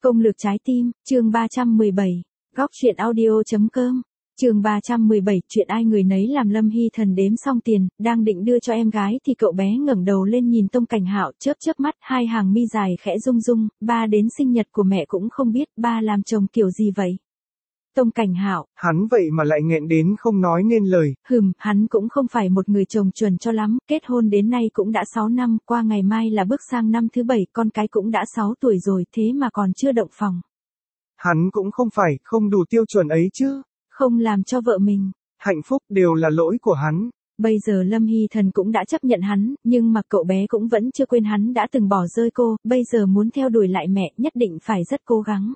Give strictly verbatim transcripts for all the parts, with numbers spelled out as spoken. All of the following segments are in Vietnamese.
Công lược trái tim, chương ba trăm mười bảy, góc truyện audio.com, chương ba trăm mười bảy, chuyện ai người nấy làm. Lâm Hy Thần đếm xong tiền, đang định đưa cho em gái thì cậu bé ngẩng đầu lên nhìn Tông Cảnh Hạo, chớp chớp mắt, hai hàng mi dài khẽ rung rung, ba đến sinh nhật của mẹ cũng không biết, ba làm chồng kiểu gì vậy? Tông Cảnh Hạo, hắn vậy mà lại nghẹn đến không nói nên lời. Hừm, hắn cũng không phải một người chồng chuẩn cho lắm, kết hôn đến nay cũng đã sáu năm, qua ngày mai là bước sang năm thứ bảy, con cái cũng đã sáu tuổi rồi, thế mà còn chưa động phòng. Hắn cũng không phải, không đủ tiêu chuẩn ấy chứ. Không làm cho vợ mình hạnh phúc đều là lỗi của hắn. Bây giờ Lâm Hy Thần cũng đã chấp nhận hắn, nhưng mà cậu bé cũng vẫn chưa quên hắn đã từng bỏ rơi cô, bây giờ muốn theo đuổi lại mẹ, nhất định phải rất cố gắng.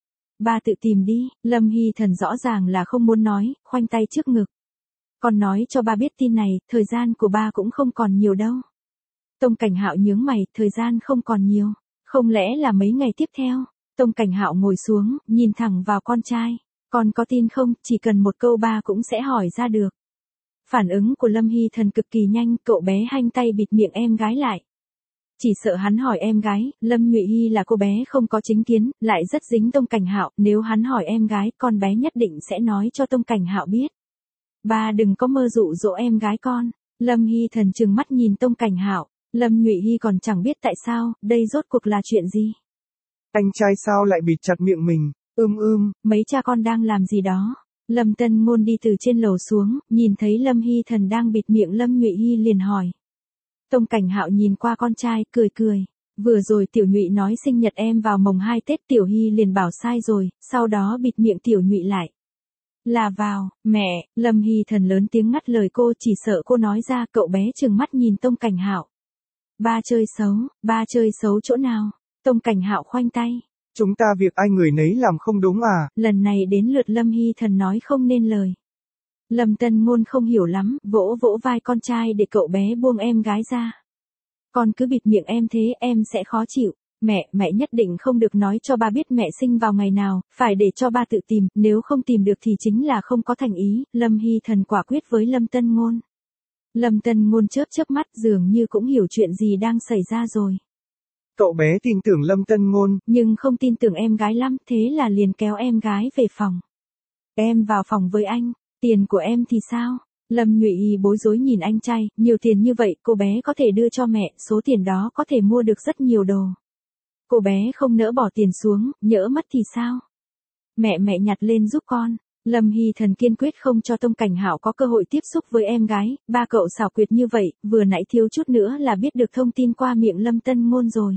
Ba tự tìm đi, Lâm Hy Thần rõ ràng là không muốn nói, khoanh tay trước ngực. Con nói cho ba biết tin này, thời gian của ba cũng không còn nhiều đâu. Tông Cảnh Hạo nhướng mày, thời gian không còn nhiều, không lẽ là mấy ngày tiếp theo? Tông Cảnh Hạo ngồi xuống, nhìn thẳng vào con trai. Con có tin không, chỉ cần một câu ba cũng sẽ hỏi ra được. Phản ứng của Lâm Hy Thần cực kỳ nhanh, cậu bé hanh tay bịt miệng em gái lại. Chỉ sợ hắn hỏi em gái, Lâm Nhụy Hy là cô bé không có chính kiến, lại rất dính Tông Cảnh Hạo, nếu hắn hỏi em gái, con bé nhất định sẽ nói cho Tông Cảnh Hạo biết. Ba đừng có mơ dụ dỗ em gái con. Lâm Hy Thần trừng mắt nhìn Tông Cảnh Hạo, Lâm Nhụy Hy còn chẳng biết tại sao, đây rốt cuộc là chuyện gì. Anh trai sao lại bịt chặt miệng mình, ưm ưm, mấy cha con đang làm gì đó. Lâm Tân Ngôn đi từ trên lầu xuống, nhìn thấy Lâm Hy Thần đang bịt miệng Lâm Nhụy Hy liền hỏi. Tông Cảnh Hạo nhìn qua con trai, cười cười. Vừa rồi Tiểu Nhụy nói sinh nhật em vào mồng hai Tết, Tiểu Hy liền bảo sai rồi, sau đó bịt miệng Tiểu Nhụy lại. Là vào, mẹ, Lâm Hy Thần lớn tiếng ngắt lời cô, chỉ sợ cô nói ra, cậu bé trừng mắt nhìn Tông Cảnh Hạo. Ba chơi xấu, ba chơi xấu chỗ nào? Tông Cảnh Hạo khoanh tay. Chúng ta việc ai người nấy làm không đúng à? Lần này đến lượt Lâm Hy Thần nói không nên lời. Lâm Tân Ngôn không hiểu lắm, vỗ vỗ vai con trai để cậu bé buông em gái ra. Con cứ bịt miệng em thế, em sẽ khó chịu. Mẹ, mẹ nhất định không được nói cho ba biết mẹ sinh vào ngày nào, phải để cho ba tự tìm, nếu không tìm được thì chính là không có thành ý. Lâm Hy Thần quả quyết với Lâm Tân Ngôn. Lâm Tân Ngôn chớp chớp mắt, dường như cũng hiểu chuyện gì đang xảy ra rồi. Cậu bé tin tưởng Lâm Tân Ngôn, nhưng không tin tưởng em gái lắm, thế là liền kéo em gái về phòng. Em vào phòng với anh, tiền của em thì sao? Lâm Nhụy Hy bối rối nhìn anh trai, nhiều tiền như vậy cô bé có thể đưa cho mẹ, số tiền đó có thể mua được rất nhiều đồ. Cô bé không nỡ bỏ tiền xuống, nhỡ mất thì sao? Mẹ mẹ nhặt lên giúp con. Lâm Hy Thần kiên quyết không cho Tông Cảnh Hạo có cơ hội tiếp xúc với em gái, ba cậu xảo quyệt như vậy, vừa nãy thiếu chút nữa là biết được thông tin qua miệng Lâm Tân Ngôn rồi.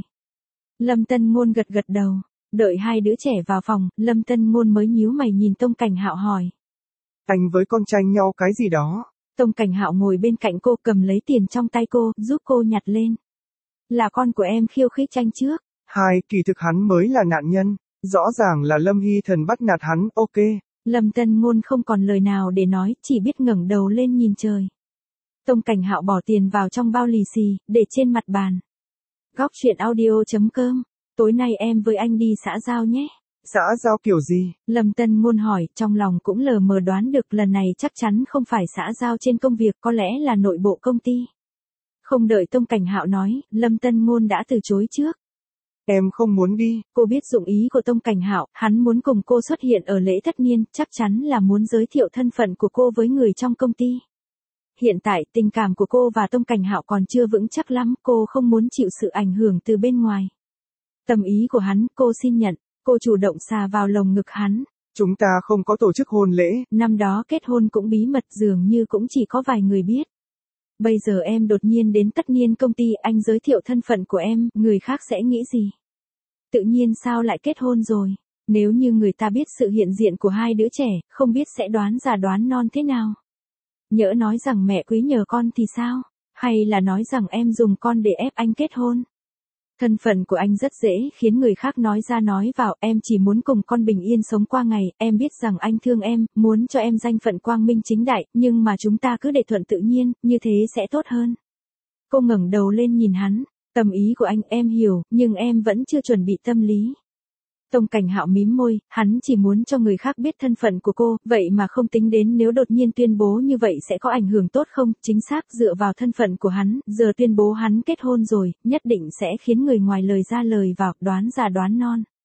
Lâm Tân Ngôn gật gật đầu, đợi hai đứa trẻ vào phòng, Lâm Tân Ngôn mới nhíu mày nhìn Tông Cảnh Hạo hỏi. Anh với con tranh nhau cái gì đó? Tông Cảnh Hạo ngồi bên cạnh cô cầm lấy tiền trong tay cô, giúp cô nhặt lên. Là con của em khiêu khích tranh trước. Hai, kỳ thực hắn mới là nạn nhân, rõ ràng là Lâm Hy Thần bắt nạt hắn, ok. Lâm Tân Ngôn không còn lời nào để nói, chỉ biết ngẩng đầu lên nhìn trời. Tông Cảnh Hạo bỏ tiền vào trong bao lì xì, để trên mặt bàn. Góc truyện audio.com, tối nay em với anh đi xã giao nhé. Xã giao kiểu gì? Lâm Tân Ngôn hỏi, trong lòng cũng lờ mờ đoán được lần này chắc chắn không phải xã giao trên công việc, có lẽ là nội bộ công ty. Không đợi Tông Cảnh Hạo nói, Lâm Tân Ngôn đã từ chối trước. Em không muốn đi. Cô biết dụng ý của Tông Cảnh Hạo, hắn muốn cùng cô xuất hiện ở lễ tất niên, chắc chắn là muốn giới thiệu thân phận của cô với người trong công ty. Hiện tại, tình cảm của cô và Tông Cảnh Hạo còn chưa vững chắc lắm, cô không muốn chịu sự ảnh hưởng từ bên ngoài. Tâm ý của hắn, cô xin nhận, cô chủ động xà vào lồng ngực hắn. Chúng ta không có tổ chức hôn lễ. Năm đó kết hôn cũng bí mật, dường như cũng chỉ có vài người biết. Bây giờ em đột nhiên đến tất niên công ty, anh giới thiệu thân phận của em, người khác sẽ nghĩ gì? Tự nhiên sao lại kết hôn rồi? Nếu như người ta biết sự hiện diện của hai đứa trẻ, không biết sẽ đoán già đoán non thế nào? Nhỡ nói rằng mẹ quý nhờ con thì sao? Hay là nói rằng em dùng con để ép anh kết hôn? Thân phận của anh rất dễ khiến người khác nói ra nói vào, em chỉ muốn cùng con bình yên sống qua ngày, em biết rằng anh thương em, muốn cho em danh phận quang minh chính đại, nhưng mà chúng ta cứ để thuận tự nhiên, như thế sẽ tốt hơn. Cô ngẩng đầu lên nhìn hắn, tâm ý của anh em hiểu, nhưng em vẫn chưa chuẩn bị tâm lý. Tông Cảnh Hạo mím môi, hắn chỉ muốn cho người khác biết thân phận của cô, vậy mà không tính đến nếu đột nhiên tuyên bố như vậy sẽ có ảnh hưởng tốt không, chính xác dựa vào thân phận của hắn, giờ tuyên bố hắn kết hôn rồi, nhất định sẽ khiến người ngoài lời ra lời vào, đoán già đoán non.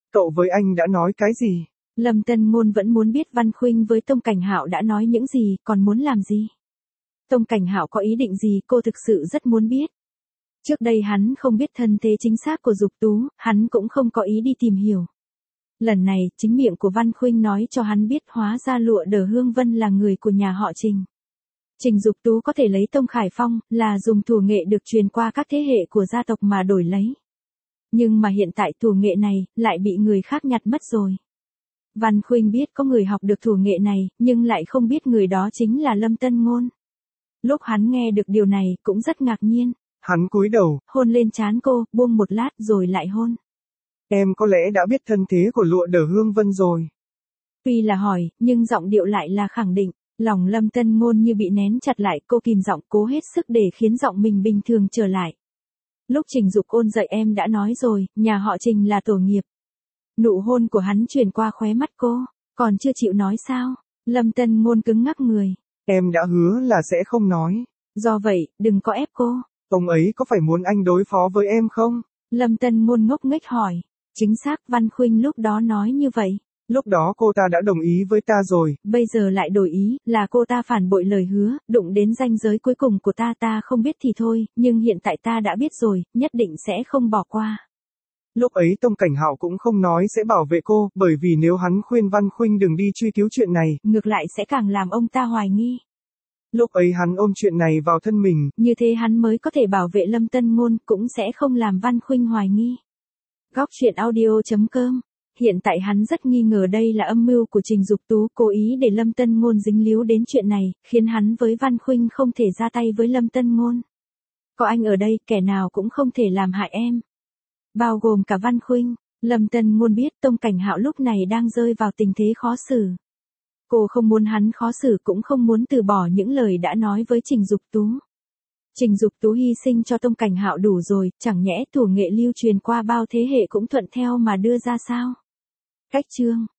Cậu với anh đã nói cái gì? Lâm Tân Ngôn vẫn muốn biết Văn Khuynh với Tông Cảnh Hạo đã nói những gì, còn muốn làm gì. Tông Cảnh Hạo có ý định gì, cô thực sự rất muốn biết. Trước đây hắn không biết thân thế chính xác của Dục Tú, hắn cũng không có ý đi tìm hiểu. Lần này, chính miệng của Văn Khuynh nói cho hắn biết hóa ra Lụa Đờ Hương Vân là người của nhà họ Trình. Trình Dục Tú có thể lấy Tông Khải Phong, là dùng thủ nghệ được truyền qua các thế hệ của gia tộc mà đổi lấy. Nhưng mà hiện tại thủ nghệ này, lại bị người khác nhặt mất rồi. Văn Khuynh biết có người học được thủ nghệ này, nhưng lại không biết người đó chính là Lâm Tân Ngôn. Lúc hắn nghe được điều này, cũng rất ngạc nhiên. Hắn cúi đầu, hôn lên trán cô, buông một lát rồi lại hôn. Em có lẽ đã biết thân thế của Lụa Đờ Hương Vân rồi. Tuy là hỏi, nhưng giọng điệu lại là khẳng định. Lòng Lâm Tân Ngôn như bị nén chặt lại, cô kìm giọng cố hết sức để khiến giọng mình bình thường trở lại. Lúc Trình Dục ôn dậy em đã nói rồi, nhà họ Trình là tổ nghiệp. Nụ hôn của hắn truyền qua khóe mắt cô, còn chưa chịu nói sao? Lâm Tân Ngôn cứng ngắc người. Em đã hứa là sẽ không nói. Do vậy, đừng có ép cô. Ông ấy có phải muốn anh đối phó với em không? Lâm Tân Ngôn ngốc nghếch hỏi. Chính xác, Văn Khuynh lúc đó nói như vậy. Lúc đó cô ta đã đồng ý với ta rồi. Bây giờ lại đổi ý, là cô ta phản bội lời hứa, đụng đến ranh giới cuối cùng của ta ta không biết thì thôi, nhưng hiện tại ta đã biết rồi, nhất định sẽ không bỏ qua. Lúc ấy Tông Cảnh Hạo cũng không nói sẽ bảo vệ cô, bởi vì nếu hắn khuyên Văn Khuynh đừng đi truy cứu chuyện này, ngược lại sẽ càng làm ông ta hoài nghi. Lúc ấy hắn ôm chuyện này vào thân mình. Như thế hắn mới có thể bảo vệ Lâm Tân Ngôn, cũng sẽ không làm Văn Khuynh hoài nghi. Góc truyện audio chấm com. Hiện tại hắn rất nghi ngờ đây là âm mưu của Trình Dục Tú, cố ý để Lâm Tân Ngôn dính líu đến chuyện này, khiến hắn với Văn Khuynh không thể ra tay với Lâm Tân Ngôn. Có anh ở đây, kẻ nào cũng không thể làm hại em. Bao gồm cả Văn Khuynh. Lâm Tân Ngôn biết Tông Cảnh Hạo lúc này đang rơi vào tình thế khó xử. Cô không muốn hắn khó xử, cũng không muốn từ bỏ những lời đã nói với Trình Dục Tú. Trình Dục Tú hy sinh cho Tông Cảnh Hạo đủ rồi, chẳng nhẽ thủ nghệ lưu truyền qua bao thế hệ cũng thuận theo mà đưa ra sao? Cách chương